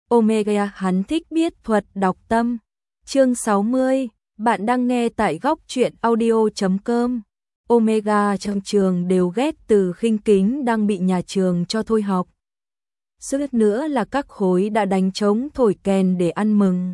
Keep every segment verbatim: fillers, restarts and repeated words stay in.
Omega hắn thích biết thuật đọc tâm. Chương sáu mươi, bạn đang nghe tại góc truyện audio chấm com. Omega trong trường đều ghét Từ Khinh Kính đang bị nhà trường cho thôi học. Suốt nữa là các khối đã đánh trống thổi kèn để ăn mừng.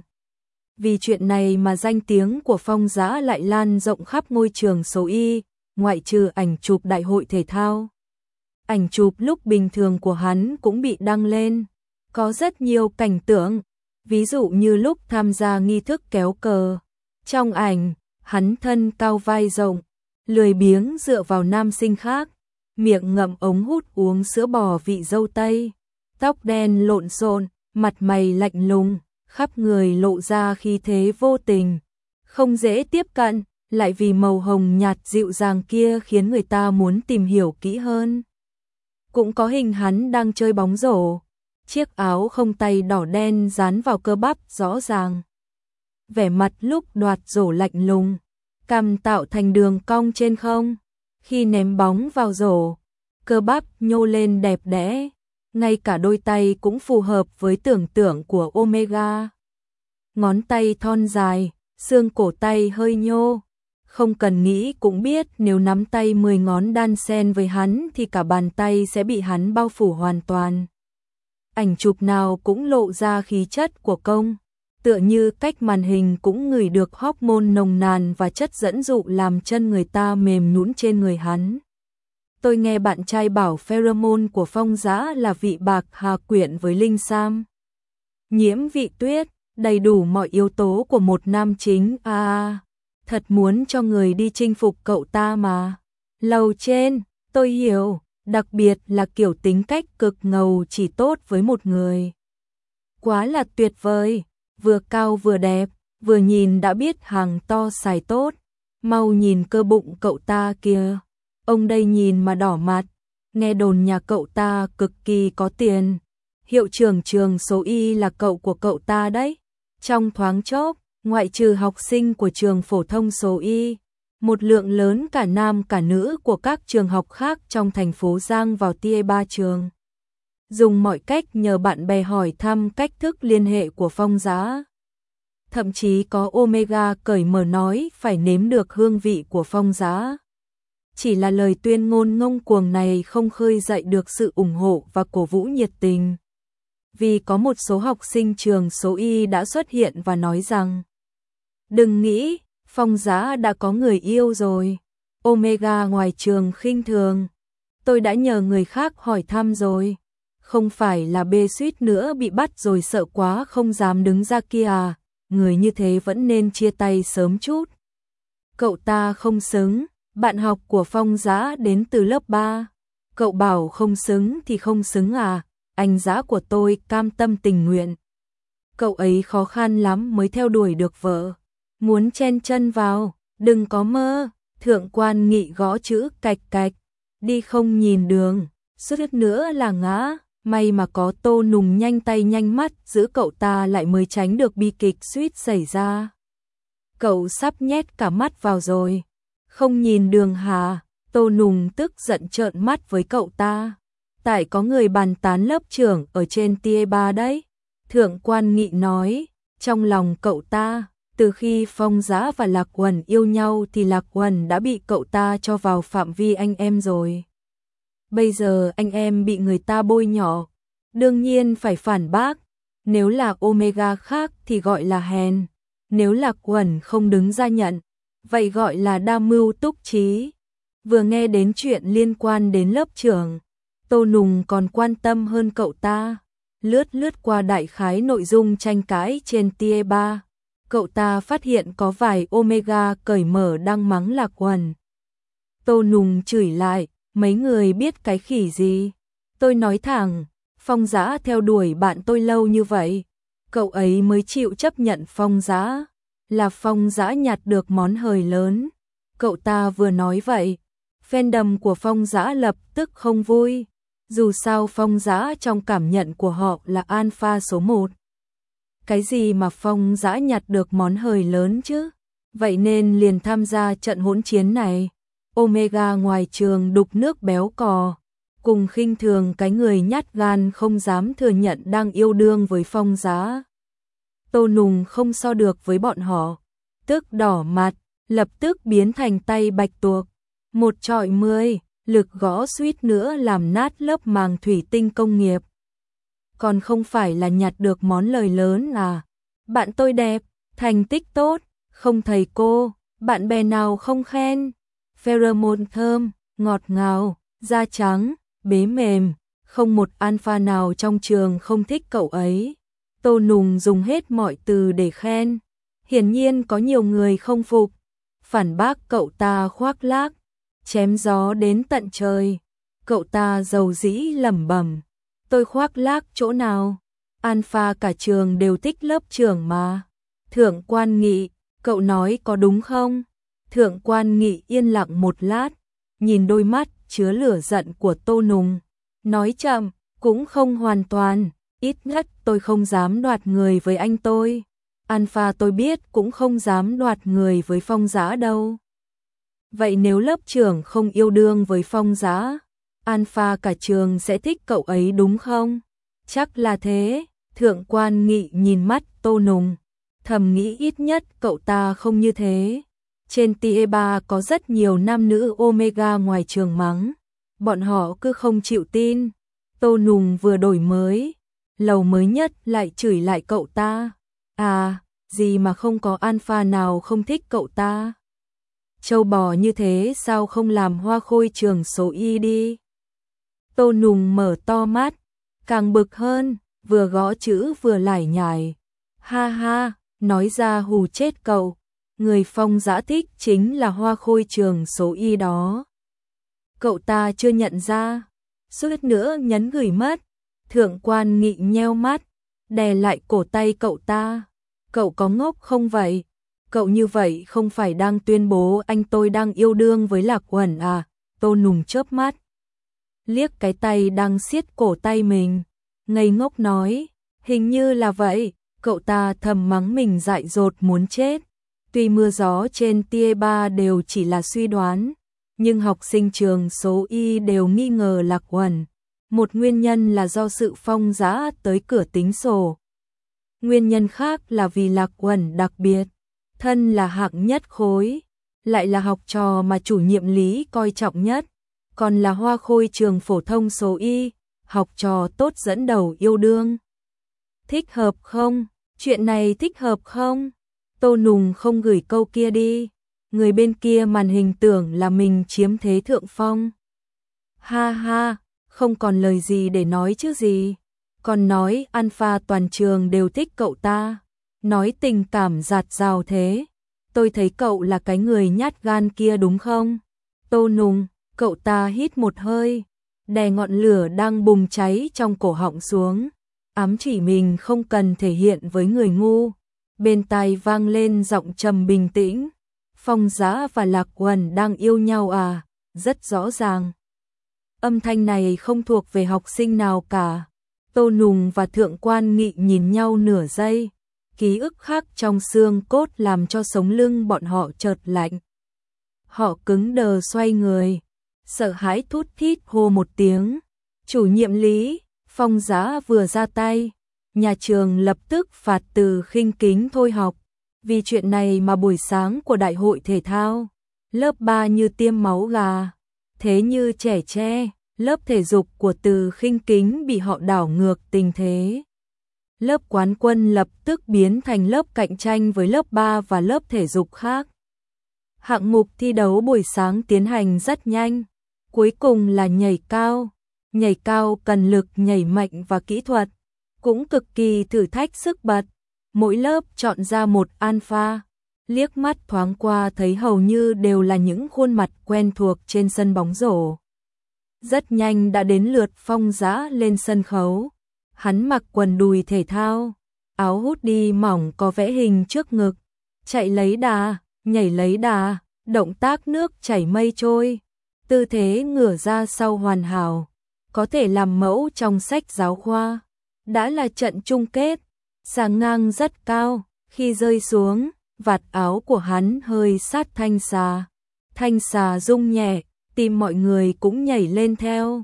Vì chuyện này mà danh tiếng của Phong Dã lại lan rộng khắp ngôi trường số Y, ngoại trừ ảnh chụp đại hội thể thao. Ảnh chụp lúc bình thường của hắn cũng bị đăng lên. Có rất nhiều cảnh tượng, ví dụ như lúc tham gia nghi thức kéo cờ. Trong ảnh, hắn thân cao vai rộng, lười biếng dựa vào nam sinh khác, miệng ngậm ống hút uống sữa bò vị dâu tây, tóc đen lộn xộn, mặt mày lạnh lùng, khắp người lộ ra khí thế vô tình, không dễ tiếp cận, lại vì màu hồng nhạt dịu dàng kia khiến người ta muốn tìm hiểu kỹ hơn. Cũng có hình hắn đang chơi bóng rổ, chiếc áo không tay đỏ đen dán vào cơ bắp rõ ràng. Vẻ mặt lúc đoạt rổ lạnh lùng, cằm tạo thành đường cong trên không, khi ném bóng vào rổ, cơ bắp nhô lên đẹp đẽ, ngay cả đôi tay cũng phù hợp với tưởng tượng của Omega. Ngón tay thon dài, xương cổ tay hơi nhô, không cần nghĩ cũng biết nếu nắm tay mười ngón đan xen với hắn thì cả bàn tay sẽ bị hắn bao phủ hoàn toàn. Ảnh chụp nào cũng lộ ra khí chất của công, tựa như cách màn hình cũng ngửi được hormone nồng nàn và chất dẫn dụ làm chân người ta mềm nhũn trên người hắn. Tôi nghe bạn trai bảo pheromone của Phong Dã là vị bạc hà quyện với linh sam, nhiễm vị tuyết, đầy đủ mọi yếu tố của một nam chính. À, thật muốn cho người đi chinh phục cậu ta mà. Lầu trên, tôi hiểu, đặc biệt là kiểu tính cách cực ngầu chỉ tốt với một người. Quá là tuyệt vời, vừa cao vừa đẹp, vừa nhìn đã biết hàng to xài tốt. Mau nhìn cơ bụng cậu ta kìa, ông đây nhìn mà đỏ mặt. Nghe đồn nhà cậu ta cực kỳ có tiền, hiệu trưởng trường số Y là cậu của cậu ta đấy. Trong thoáng chốc, ngoại trừ học sinh của trường phổ thông số Y, một lượng lớn cả nam cả nữ của các trường học khác trong thành phố giang vào tier ba trường. Dùng mọi cách nhờ bạn bè hỏi thăm cách thức liên hệ của Phong Dã. Thậm chí có Omega cởi mở nói phải nếm được hương vị của Phong Dã. Chỉ là lời tuyên ngôn ngông cuồng này không khơi dậy được sự ủng hộ và cổ vũ nhiệt tình. Vì có một số học sinh trường số Y đã xuất hiện và nói rằng: đừng nghĩ, Phong Dã đã có người yêu rồi. Omega ngoài trường khinh thường: tôi đã nhờ người khác hỏi thăm rồi. Không phải là bê suýt nữa bị bắt rồi sợ quá không dám đứng ra kia à, người như thế vẫn nên chia tay sớm chút. Cậu ta không xứng, bạn học của Phong Dã đến từ lớp ba. Cậu bảo không xứng thì không xứng à, anh Dã của tôi cam tâm tình nguyện. Cậu ấy khó khăn lắm mới theo đuổi được vợ. Muốn chen chân vào, đừng có mơ. Thượng quan Nghị gõ chữ cạch cạch, đi không nhìn đường, suýt nữa là ngã. May mà có Tô Nùng nhanh tay nhanh mắt giữ cậu ta lại mới tránh được bi kịch suýt xảy ra. Cậu sắp nhét cả mắt vào rồi. Không nhìn đường hả? Tô Nùng tức giận trợn mắt với cậu ta. Tại có người bàn tán lớp trưởng ở trên tier ba đấy. Thượng quan Nghị nói, trong lòng cậu ta, từ khi Phong Dã và Lạc Uẩn yêu nhau thì Lạc Uẩn đã bị cậu ta cho vào phạm vi anh em rồi. Bây giờ anh em bị người ta bôi nhọ, đương nhiên phải phản bác. Nếu là Omega khác thì gọi là hèn, nếu Lạc Uẩn không đứng ra nhận, vậy gọi là đa mưu túc trí. Vừa nghe đến chuyện liên quan đến lớp trưởng, Tô Nùng còn quan tâm hơn cậu ta. Lướt lướt qua đại khái nội dung tranh cãi trên tier ba, cậu ta phát hiện có vài Omega cởi mở đang mắng Lạc Uẩn. Tô Nùng chửi lại, mấy người biết cái khỉ gì? Tôi nói thẳng, Phong Dã theo đuổi bạn tôi lâu như vậy, cậu ấy mới chịu chấp nhận Phong Dã. Là Phong Dã nhặt được món hời lớn. Cậu ta vừa nói vậy, fandom của Phong Dã lập tức không vui. Dù sao Phong Dã trong cảm nhận của họ là alpha số một. Cái gì mà Phong Dã nhặt được món hời lớn chứ? Vậy nên liền tham gia trận hỗn chiến này. Omega ngoài trường đục nước béo cò, cùng khinh thường cái người nhát gan không dám thừa nhận đang yêu đương với Phong Giá. Tô Nùng không so được với bọn họ, tức đỏ mặt, lập tức biến thành tay bạch tuộc, một trọi mười, lực gõ suýt nữa làm nát lớp màng thủy tinh công nghiệp. Còn không phải là nhặt được món lời lớn à? Bạn tôi đẹp, thành tích tốt, không thầy cô, bạn bè nào không khen. Pheromone thơm, ngọt ngào, da trắng, bế mềm, không một alpha nào trong trường không thích cậu ấy. Tô Nùng dùng hết mọi từ để khen. Hiển nhiên có nhiều người không phục, phản bác cậu ta khoác lác, chém gió đến tận trời. Cậu ta dầu dĩ lẩm bẩm, tôi khoác lác chỗ nào? Alpha cả trường đều thích lớp trưởng mà. Thượng Quan Nghị, cậu nói có đúng không? Thượng Quan Nghị yên lặng một lát, nhìn đôi mắt chứa lửa giận của Tô Nùng, nói chậm, cũng không hoàn toàn, ít nhất tôi không dám đoạt người với anh tôi. Alpha tôi biết cũng không dám đoạt người với Phong Giá đâu. Vậy nếu lớp trưởng không yêu đương với Phong Giá, Alpha cả trường sẽ thích cậu ấy đúng không? Chắc là thế. Thượng Quan Nghị nhìn mắt Tô Nùng, thầm nghĩ ít nhất cậu ta không như thế. Trên T ba có rất nhiều nam nữ Omega ngoài trường mắng, bọn họ cứ không chịu tin. Tô Nùng vừa đổi mới, lầu mới nhất lại chửi lại cậu ta. À, gì mà không có alpha nào không thích cậu ta. Châu bò như thế sao không làm hoa khôi trường số Y đi. Tô Nùng mở to mắt, càng bực hơn, vừa gõ chữ vừa lải nhải. Ha ha, nói ra hù chết cậu. Người Phong Giá thích chính là hoa khôi trường số Y đó. Cậu ta chưa nhận ra, suýt nữa nhấn gửi mất. Thượng Quan Nghị nheo mắt, đè lại cổ tay cậu ta. Cậu có ngốc không vậy? Cậu như vậy không phải đang tuyên bố anh tôi đang yêu đương với Lạc Uẩn à? Tô Nùng chớp mắt, liếc cái tay đang siết cổ tay mình, ngây ngốc nói, hình như là vậy. Cậu ta thầm mắng mình dại dột muốn chết. Tuy mưa gió trên T ba đều chỉ là suy đoán, nhưng học sinh trường số Y đều nghi ngờ Lạc Uẩn. Một nguyên nhân là do sự Phong Giá tới cửa tính sổ. Nguyên nhân khác là vì Lạc Uẩn đặc biệt, thân là hạng nhất khối, lại là học trò mà chủ nhiệm Lý coi trọng nhất, còn là hoa khôi trường phổ thông số Y, học trò tốt dẫn đầu yêu đương. Thích hợp không? Chuyện này thích hợp không? Tô Nùng không gửi câu kia đi. Người bên kia màn hình tưởng là mình chiếm thế thượng phong. Ha ha, không còn lời gì để nói chứ gì. Còn nói alpha toàn trường đều thích cậu ta. Nói tình cảm dạt dào thế. Tôi thấy cậu là cái người nhát gan kia đúng không? Tô Nùng, cậu ta hít một hơi, đè ngọn lửa đang bùng cháy trong cổ họng xuống, ám chỉ mình không cần thể hiện với người ngu. Bên tai vang lên giọng trầm bình tĩnh, Phong Giá và Lạc Uẩn đang yêu nhau à? Rất rõ ràng. Âm thanh này không thuộc về học sinh nào cả. Tô Nùng và Thượng Quan Nghị nhìn nhau nửa giây, ký ức khác trong xương cốt làm cho sống lưng bọn họ chợt lạnh. Họ cứng đờ xoay người, sợ hãi thút thít hô một tiếng. Chủ nhiệm Lý, Phong Giá vừa ra tay, nhà trường lập tức phạt từ khinh kính thôi học. Vì chuyện này mà buổi sáng của đại hội thể thao, lớp ba như tiêm máu gà. Thế như trẻ tre, lớp thể dục của Từ khinh kính bị họ đảo ngược tình thế. Lớp quán quân lập tức biến thành lớp cạnh tranh với lớp ba và lớp thể dục khác. Hạng mục thi đấu buổi sáng tiến hành rất nhanh. Cuối cùng là nhảy cao. Nhảy cao cần lực nhảy mạnh và kỹ thuật, cũng cực kỳ thử thách sức bật. Mỗi lớp chọn ra một alpha, liếc mắt thoáng qua thấy hầu như đều là những khuôn mặt quen thuộc trên sân bóng rổ. Rất nhanh đã đến lượt Phong Giá lên sân khấu. Hắn mặc quần đùi thể thao, áo hoodie mỏng có vẽ hình trước ngực, chạy lấy đà, nhảy lấy đà, động tác nước chảy mây trôi, tư thế ngửa ra sau hoàn hảo, có thể làm mẫu trong sách giáo khoa. Đã là trận chung kết, sàng ngang rất cao, khi rơi xuống, vạt áo của hắn hơi sát thanh xà. Thanh xà rung nhẹ, tim mọi người cũng nhảy lên theo.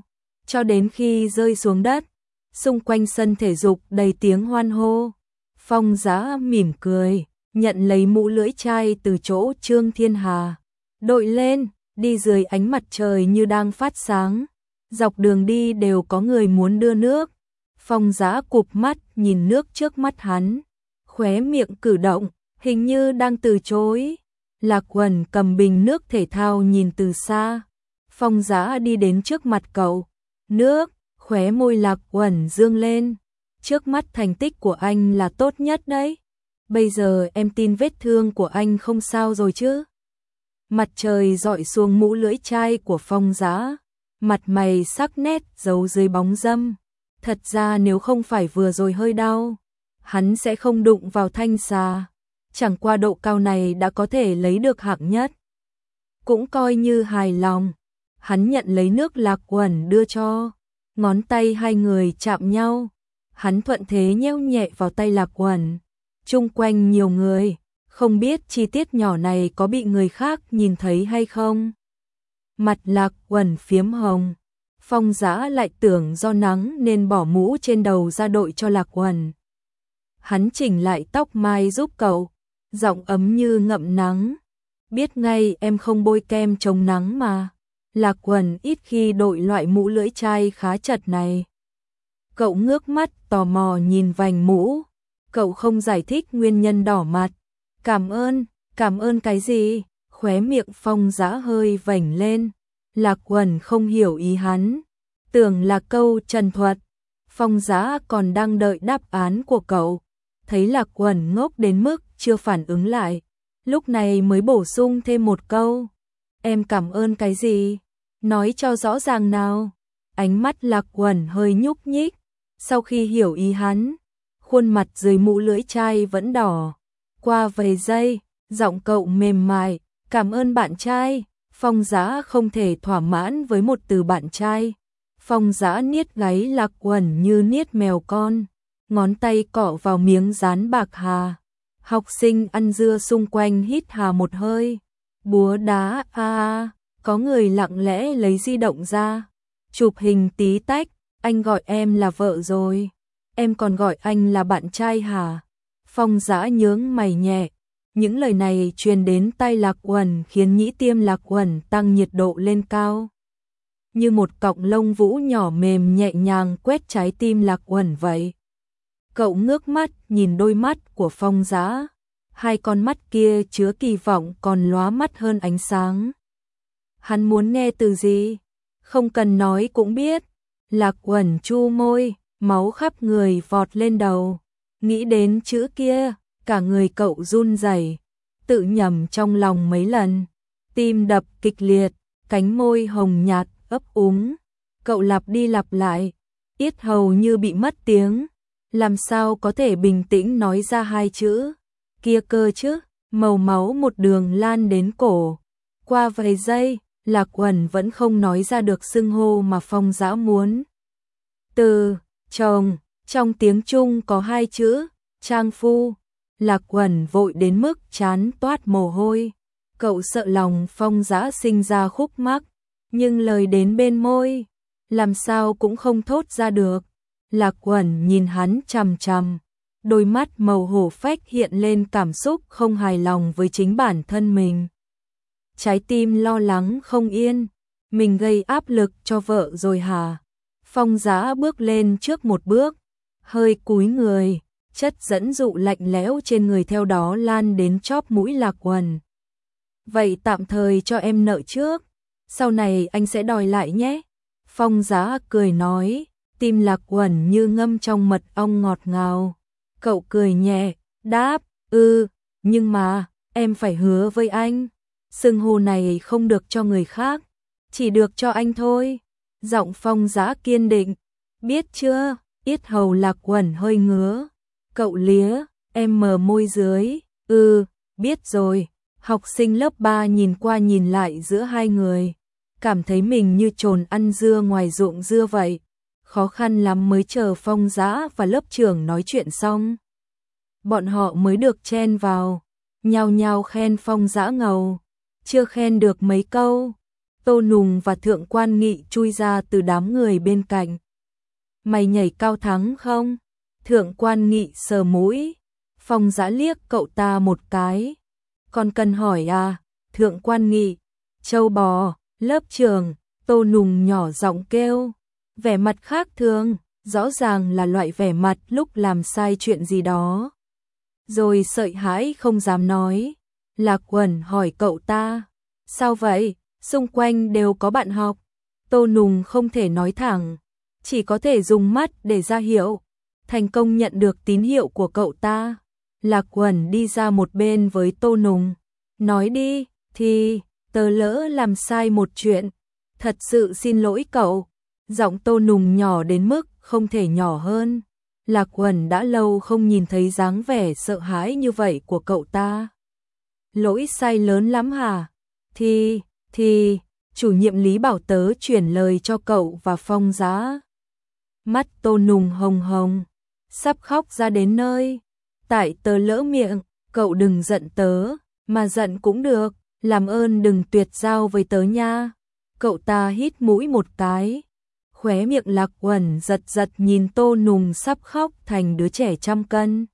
cho đến khi rơi xuống đất. Xung quanh sân thể dục đầy tiếng hoan hô. Phong Giá mỉm cười, nhận lấy mũ lưỡi chai từ chỗ Trương Thiên Hà, đội lên, đi dưới ánh mặt trời như đang phát sáng. Dọc đường đi đều có người muốn đưa nước. Phong Giá cụp mắt nhìn nước trước mắt hắn, khóe miệng cử động, hình như đang từ chối. Lạc Uẩn cầm bình nước thể thao nhìn từ xa. Phong Giá đi đến trước mặt cậu. Nước, khóe môi Lạc Uẩn dương lên. Trước mắt thành tích của anh là tốt nhất đấy. Bây giờ em tin vết thương của anh không sao rồi chứ? Mặt trời dọi xuống mũ lưỡi chai của Phong Giá. Mặt mày sắc nét giấu dưới bóng râm. Thật ra nếu không phải vừa rồi hơi đau, hắn sẽ không đụng vào thanh xà. Chẳng qua độ cao này đã có thể lấy được hạng nhất. Cũng coi như hài lòng. Hắn nhận lấy nước Lạc Uẩn đưa cho. Ngón tay hai người chạm nhau. Hắn thuận thế nheo nhẹ vào tay Lạc Uẩn. Chung quanh nhiều người, không biết chi tiết nhỏ này có bị người khác nhìn thấy hay không. Mặt Lạc Uẩn phiếm hồng. Phong Giá lại tưởng do nắng nên bỏ mũ trên đầu ra đội cho Lạc Uẩn. Hắn chỉnh lại tóc mai giúp cậu, giọng ấm như ngậm nắng. Biết ngay em không bôi kem chống nắng mà. Lạc Uẩn ít khi đội loại mũ lưỡi chai khá chật này. Cậu ngước mắt tò mò nhìn vành mũ. Cậu không giải thích nguyên nhân đỏ mặt. Cảm ơn, cảm ơn cái gì? Khóe miệng Phong Giá hơi vểnh lên. Lạc Uẩn không hiểu ý hắn, tưởng là câu trần thuật. Phong Giá còn đang đợi đáp án của cậu. Thấy Lạc Uẩn ngốc đến mức chưa phản ứng lại, lúc này mới bổ sung thêm một câu. Em cảm ơn cái gì? Nói cho rõ ràng nào. Ánh mắt Lạc Uẩn hơi nhúc nhích. Sau khi hiểu ý hắn, khuôn mặt dưới mũ lưỡi chai vẫn đỏ. Qua vài giây, giọng cậu mềm mại. Cảm ơn bạn trai. Phong Giá không thể thỏa mãn với một từ bạn trai. Phong Giá niết gáy Lạc Uẩn như niết mèo con. Ngón tay cọ vào miếng dán bạc hà. Học sinh ăn dưa xung quanh hít hà một hơi. Búa đá a a. Có người lặng lẽ lấy di động ra. Chụp hình tí tách. Anh gọi em là vợ rồi. Em còn gọi anh là bạn trai hả? Phong Giá nhướng mày nhẹ. Những lời này truyền đến tai Lạc Uẩn khiến nhĩ tiêm Lạc Uẩn tăng nhiệt độ lên cao. Như một cọng lông vũ nhỏ mềm nhẹ nhàng quét trái tim Lạc Uẩn vậy. Cậu ngước mắt nhìn đôi mắt của Phong Giá. Hai con mắt kia chứa kỳ vọng còn lóa mắt hơn ánh sáng. Hắn muốn nghe từ gì? Không cần nói cũng biết. Lạc Uẩn chu môi, máu khắp người vọt lên đầu. Nghĩ đến chữ kia, cả người cậu run rẩy, tự nhẩm trong lòng mấy lần. Tim đập kịch liệt, cánh môi hồng nhạt ấp úng. Cậu lặp đi lặp lại, yết hầu như bị mất tiếng. Làm sao có thể bình tĩnh nói ra hai chữ kia cơ chứ? Màu máu một đường lan đến cổ. Qua vài giây, Lạc Uẩn vẫn không nói ra được xưng hô mà Phong Giá muốn. Từ chồng, trong tiếng Trung có hai chữ, trang phu. Lạc Uẩn vội đến mức trán toát mồ hôi. Cậu sợ lòng Phong Giá sinh ra khúc mắc, nhưng lời đến bên môi, làm sao cũng không thốt ra được. Lạc Uẩn nhìn hắn chằm chằm, đôi mắt màu hổ phách hiện lên cảm xúc không hài lòng với chính bản thân mình. Trái tim lo lắng không yên, mình gây áp lực cho vợ rồi hả? Phong Giá bước lên trước một bước, hơi cúi người, chất dẫn dụ lạnh lẽo trên người theo đó lan đến chóp mũi Lạc Uẩn. Vậy tạm thời cho em nợ trước, sau này anh sẽ đòi lại nhé. Phong Giá cười nói, tim Lạc Uẩn như ngâm trong mật ong ngọt ngào. Cậu cười nhẹ, đáp, ừ, nhưng mà, em phải hứa với anh, xưng hô này không được cho người khác, chỉ được cho anh thôi. Giọng Phong Giá kiên định, biết chưa? Yết hầu Lạc Uẩn hơi ngứa. Cậu lía, em mờ môi dưới, ừ, biết rồi. Học sinh lớp ba nhìn qua nhìn lại giữa hai người, cảm thấy mình như trồn ăn dưa ngoài ruộng dưa vậy. Khó khăn lắm mới chờ Phong Giá và lớp trưởng nói chuyện xong. Bọn họ mới được chen vào, nhao nhao khen Phong Giá ngầu. Chưa khen được mấy câu, Tô Nùng và Thượng Quan Nghị chui ra từ đám người bên cạnh. Mày nhảy cao thắng không? Thượng Quan Nghị sờ mũi. Phong Dã liếc cậu ta một cái. Còn cần hỏi à? Thượng Quan Nghị. Châu bò, lớp trường. Tô Nùng nhỏ giọng kêu. Vẻ mặt khác thường, rõ ràng là loại vẻ mặt lúc làm sai chuyện gì đó. Rồi sợi hãi không dám nói. Lạc Uẩn hỏi cậu ta. Sao vậy? Xung quanh đều có bạn học. Tô Nùng không thể nói thẳng, chỉ có thể dùng mắt để ra hiệu. Thành công nhận được tín hiệu của cậu ta. Lạc Uẩn đi ra một bên với Tô Nùng. Nói đi, thì, tớ lỡ làm sai một chuyện. Thật sự xin lỗi cậu. Giọng Tô Nùng nhỏ đến mức không thể nhỏ hơn. Lạc Uẩn đã lâu không nhìn thấy dáng vẻ sợ hãi như vậy của cậu ta. Lỗi sai lớn lắm hả? Thì, thì, chủ nhiệm Lý bảo tớ chuyển lời cho cậu và Phong Dã. Mắt Tô Nùng hồng hồng, sắp khóc ra đến nơi. Tại tớ lỡ miệng, cậu đừng giận tớ, mà giận cũng được, làm ơn đừng tuyệt giao với tớ nha. Cậu ta hít mũi một cái. Khóe miệng Lạc Uẩn giật giật nhìn Tô Nùng sắp khóc thành đứa trẻ trăm cân.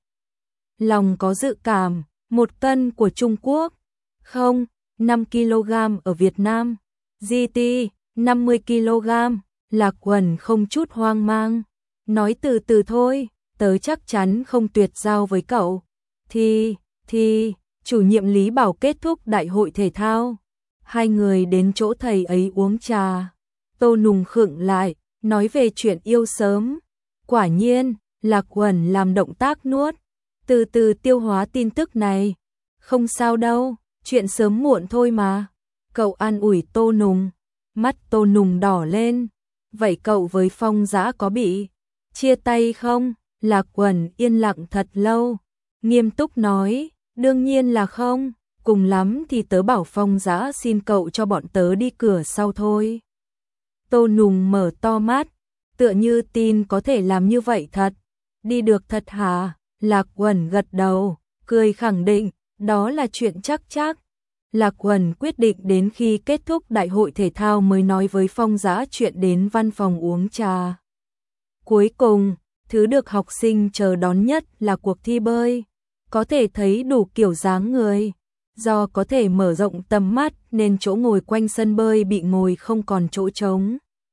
Lòng có dự cảm, một cân của Trung Quốc. Không, năm ki lô gam ở Việt Nam. giê tê, năm mươi ki lô gam. Lạc Uẩn không chút hoang mang. Nói từ từ thôi, tớ chắc chắn không tuyệt giao với cậu. Thì, thì, chủ nhiệm Lý bảo kết thúc đại hội thể thao. Hai người đến chỗ thầy ấy uống trà. Tô Nùng khựng lại, nói về chuyện yêu sớm. Quả nhiên, Lạc Uẩn làm động tác nuốt. Từ từ tiêu hóa tin tức này. Không sao đâu, chuyện sớm muộn thôi mà. Cậu an ủi Tô Nùng. Mắt Tô Nùng đỏ lên. Vậy cậu với Phong Dã có bị chia tay không? Lạc Uẩn yên lặng thật lâu. Nghiêm túc nói, đương nhiên là không. Cùng lắm thì tớ bảo Phong Dã xin cậu cho bọn tớ đi cửa sau thôi. Tô Nùng mở to mắt, tựa như tin có thể làm như vậy thật. Đi được thật hả? Lạc Uẩn gật đầu, cười khẳng định, đó là chuyện chắc chắc. Lạc Uẩn quyết định đến khi kết thúc đại hội thể thao mới nói với Phong Dã chuyện đến văn phòng uống trà. Cuối cùng, thứ được học sinh chờ đón nhất là cuộc thi bơi. Có thể thấy đủ kiểu dáng người. Do có thể mở rộng tầm mắt nên chỗ ngồi quanh sân bơi bị ngồi không còn chỗ trống.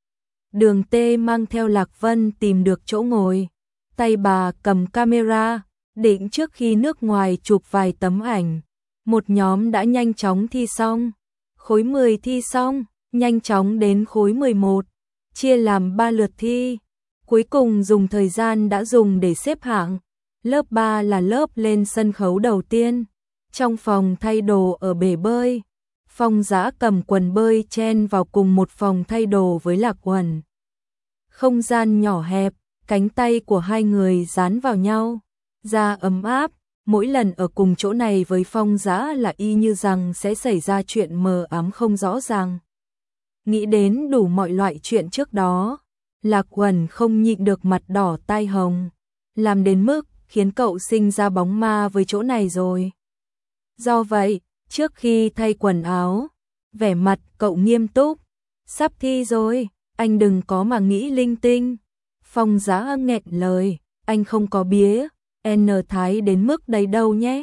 Đường Tê mang theo Lạc Vân tìm được chỗ ngồi. Tay bà cầm camera, định trước khi nước ngoài chụp vài tấm ảnh. Một nhóm đã nhanh chóng thi xong. Khối mười thi xong, nhanh chóng đến khối mười một. Chia làm ba lượt thi. Cuối cùng dùng thời gian đã dùng để xếp hạng. Lớp ba là lớp lên sân khấu đầu tiên. Trong phòng thay đồ ở bể bơi, Phong Dã cầm quần bơi chen vào cùng một phòng thay đồ với Lạc Uẩn. Không gian nhỏ hẹp, cánh tay của hai người dán vào nhau, da ấm áp. Mỗi lần ở cùng chỗ này với Phong Dã là y như rằng sẽ xảy ra chuyện mờ ám không rõ ràng. Nghĩ đến đủ mọi loại chuyện trước đó, Lạc Uẩn không nhịn được mặt đỏ tai hồng, làm đến mức khiến cậu sinh ra bóng ma với chỗ này rồi. Do vậy, trước khi thay quần áo, vẻ mặt cậu nghiêm túc. Sắp thi rồi, anh đừng có mà nghĩ linh tinh. Phong Dã nghẹn lời, anh không có bía, N thái đến mức đấy đâu nhé.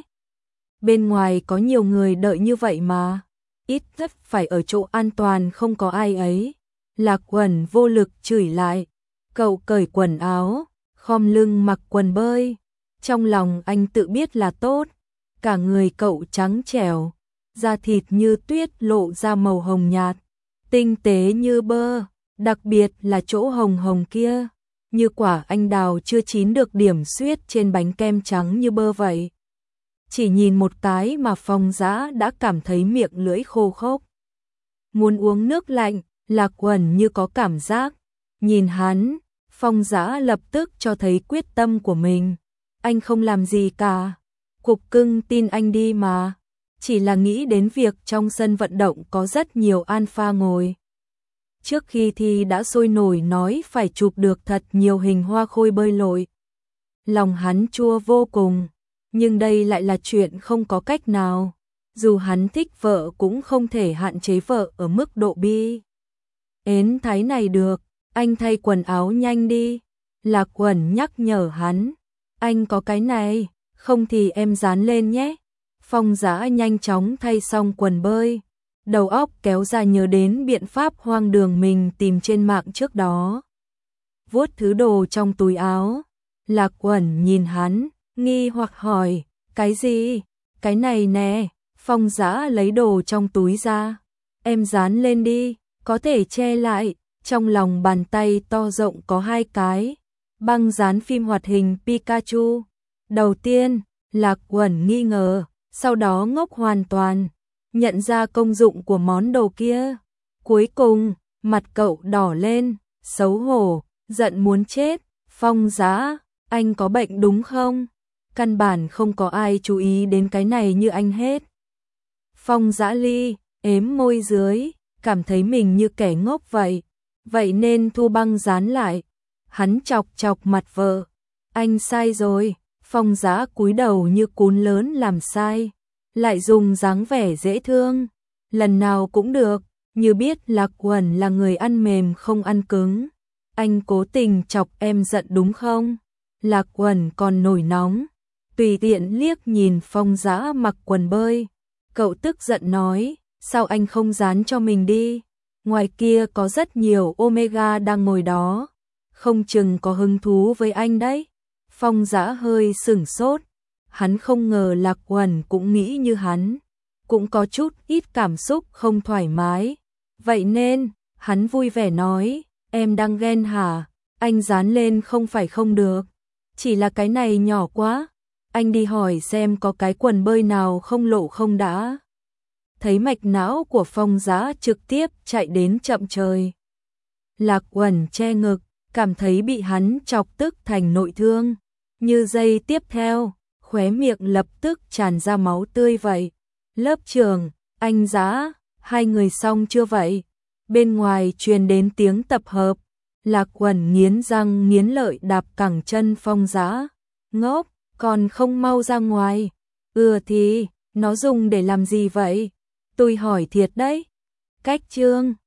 Bên ngoài có nhiều người đợi như vậy mà. Ít nhất phải ở chỗ an toàn không có ai ấy. Lạc Uẩn vô lực chửi lại. Cậu cởi quần áo, khom lưng mặc quần bơi. Trong lòng anh tự biết là tốt. Cả người cậu trắng trẻo, da thịt như tuyết lộ ra màu hồng nhạt, tinh tế như bơ, đặc biệt là chỗ hồng hồng kia, như quả anh đào chưa chín được điểm xuyết trên bánh kem trắng như bơ vậy. Chỉ nhìn một cái mà Phong Dã đã cảm thấy miệng lưỡi khô khốc. Muốn uống nước lạnh, Lạc Uẩn như có cảm giác. Nhìn hắn, Phong Dã lập tức cho thấy quyết tâm của mình. Anh không làm gì cả. Cục cưng tin anh đi mà. Chỉ là nghĩ đến việc trong sân vận động có rất nhiều alpha ngồi. Trước khi thi đã sôi nổi nói phải chụp được thật nhiều hình hoa khôi bơi lội. Lòng hắn chua vô cùng. Nhưng đây lại là chuyện không có cách nào. dù hắn thích vợ cũng không thể hạn chế vợ ở mức độ bi ến thái này được, anh thay quần áo nhanh đi. Lạc Uẩn nhắc nhở hắn, anh có cái này, không thì em dán lên nhé. Phong Dã nhanh chóng thay xong quần bơi, đầu óc kéo ra nhớ đến biện pháp hoang đường mình tìm trên mạng trước đó. Vuốt thứ đồ trong túi áo, Lạc Uẩn nhìn hắn, nghi hoặc hỏi, cái gì? Cái này nè. Phong Dã lấy đồ trong túi ra, em dán lên đi, có thể che lại. Trong lòng bàn tay to rộng có hai cái băng dán phim hoạt hình Pikachu. Đầu tiên, Lạc Uẩn nghi ngờ, sau đó ngốc hoàn toàn, nhận ra công dụng của món đồ kia. Cuối cùng, mặt cậu đỏ lên, xấu hổ, giận muốn chết. Phong Dã, anh có bệnh đúng không? Căn bản không có ai chú ý đến cái này như anh hết. Phong Dã Ly, ếm môi dưới, cảm thấy mình như kẻ ngốc vậy. Vậy nên thu băng dán lại. Hắn chọc chọc mặt vợ. Anh sai rồi. Phong Dã cúi đầu như cún lớn làm sai. Lại dùng dáng vẻ dễ thương. Lần nào cũng được. Như biết Lạc Uẩn là người ăn mềm không ăn cứng. Anh cố tình chọc em giận đúng không? Lạc Uẩn còn nổi nóng. Tùy tiện liếc nhìn Phong Dã mặc quần bơi. Cậu tức giận nói, sao anh không dán cho mình đi? Ngoài kia có rất nhiều Omega đang ngồi đó, không chừng có hứng thú với anh đấy. Phong Dã hơi sửng sốt, hắn không ngờ Lạc Uẩn cũng nghĩ như hắn, cũng có chút ít cảm xúc không thoải mái. Vậy nên, hắn vui vẻ nói, em đang ghen hả? Anh dán lên không phải không được, chỉ là cái này nhỏ quá. Anh đi hỏi xem có cái quần bơi nào không lộ không đã. Thấy mạch não của Phong Dã trực tiếp chạy đến chậm trời. Lạc Uẩn che ngực, cảm thấy bị hắn chọc tức thành nội thương. Như giây tiếp theo, khóe miệng lập tức tràn ra máu tươi vậy. Lớp trường, anh Dã, hai người xong chưa vậy? Bên ngoài truyền đến tiếng tập hợp. Lạc Uẩn nghiến răng nghiến lợi đạp cẳng chân Phong Dã. Ngốc, còn không mau ra ngoài. Ừ thì, nó dùng để làm gì vậy? Tôi hỏi thiệt đấy. Cách chương